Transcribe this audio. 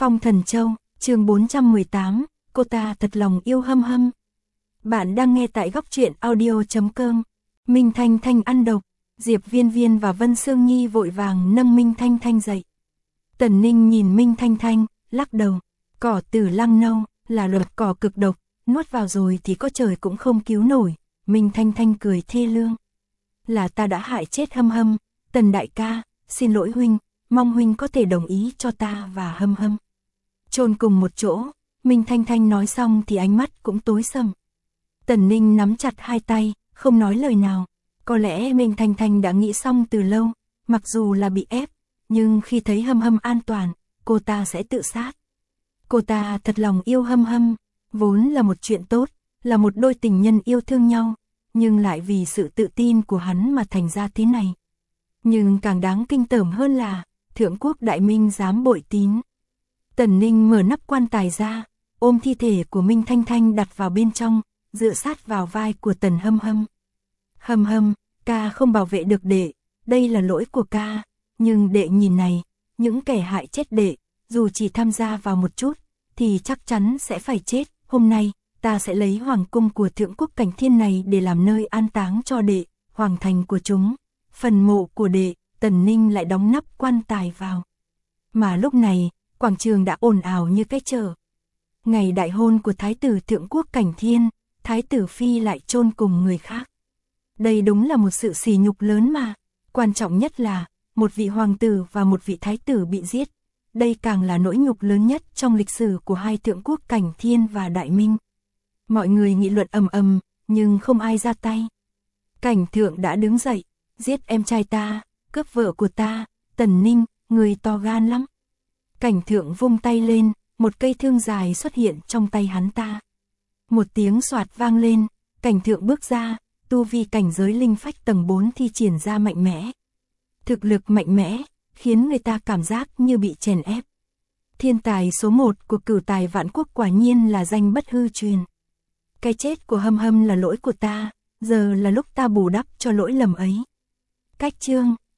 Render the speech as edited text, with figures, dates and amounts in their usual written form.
Phong Thần Châu, chương 418, cô ta thật lòng yêu Hâm Hâm. Bạn đang nghe tại góc truyện audio.com. Minh Thanh Thanh ăn độc, Diệp Viên Viên và Vân Sương Nhi vội vàng nâng Minh Thanh Thanh dậy. Tần Ninh nhìn Minh Thanh Thanh, lắc đầu, cỏ tử lăng nâu, là luật cỏ cực độc, nuốt vào rồi thì có trời cũng không cứu nổi. Minh Thanh Thanh cười thê lương. Là ta đã hại chết Hâm Hâm, Tần đại ca, xin lỗi huynh, mong huynh có thể đồng ý cho ta và Hâm Hâm chôn cùng một chỗ. Minh Thanh Thanh nói xong thì ánh mắt cũng tối sầm. Tần Ninh nắm chặt hai tay, không nói lời nào. Có lẽ Minh Thanh Thanh đã nghĩ xong từ lâu, mặc dù là bị ép, nhưng khi thấy Hâm Hâm an toàn, cô ta sẽ tự sát. Cô ta thật lòng yêu Hâm Hâm, vốn là một chuyện tốt, là một đôi tình nhân yêu thương nhau, nhưng lại vì sự tự tin của hắn mà thành ra thế này. Nhưng càng đáng kinh tởm hơn là, Thượng Quốc Đại Minh dám bội tín. Tần Ninh mở nắp quan tài ra, ôm thi thể của Minh Thanh Thanh đặt vào bên trong, dựa sát vào vai của Tần Hâm Hâm. Hâm Hâm, ca không bảo vệ được đệ, đây là lỗi của ca, nhưng đệ nhìn này, những kẻ hại chết đệ, dù chỉ tham gia vào một chút, thì chắc chắn sẽ phải chết. Hôm nay, ta sẽ lấy hoàng cung của Thượng Quốc Cảnh Thiên này để làm nơi an táng cho đệ, hoàng thành của chúng, phần mộ của đệ. Tần Ninh lại đóng nắp quan tài vào. Mà lúc này, quảng trường đã ồn ào như cái chợ. Ngày đại hôn của Thái tử Thượng Quốc Cảnh Thiên, Thái tử Phi lại chôn cùng người khác. Đây đúng là một sự sỉ nhục lớn mà. Quan trọng nhất là, một vị hoàng tử và một vị thái tử bị giết. Đây càng là nỗi nhục lớn nhất trong lịch sử của hai Thượng Quốc Cảnh Thiên và Đại Minh. Mọi người nghị luận ầm ầm, nhưng không ai ra tay. Cảnh Thượng đã đứng dậy, giết em trai ta, cướp vợ của ta. Tần Ninh, người to gan lắm. Cảnh Thượng vung tay lên, một cây thương dài xuất hiện trong tay hắn ta. Một tiếng xoạt vang lên, Cảnh Thượng bước ra, tu vi cảnh giới linh phách tầng 4 thi triển ra mạnh mẽ. Thực lực mạnh mẽ, khiến người ta cảm giác như bị chèn ép. Thiên tài số 1 của Cửu Tài Vạn Quốc quả nhiên là danh bất hư truyền. Cái chết của Hâm Hâm là lỗi của ta, giờ là lúc ta bù đắp cho lỗi lầm ấy. Cách chương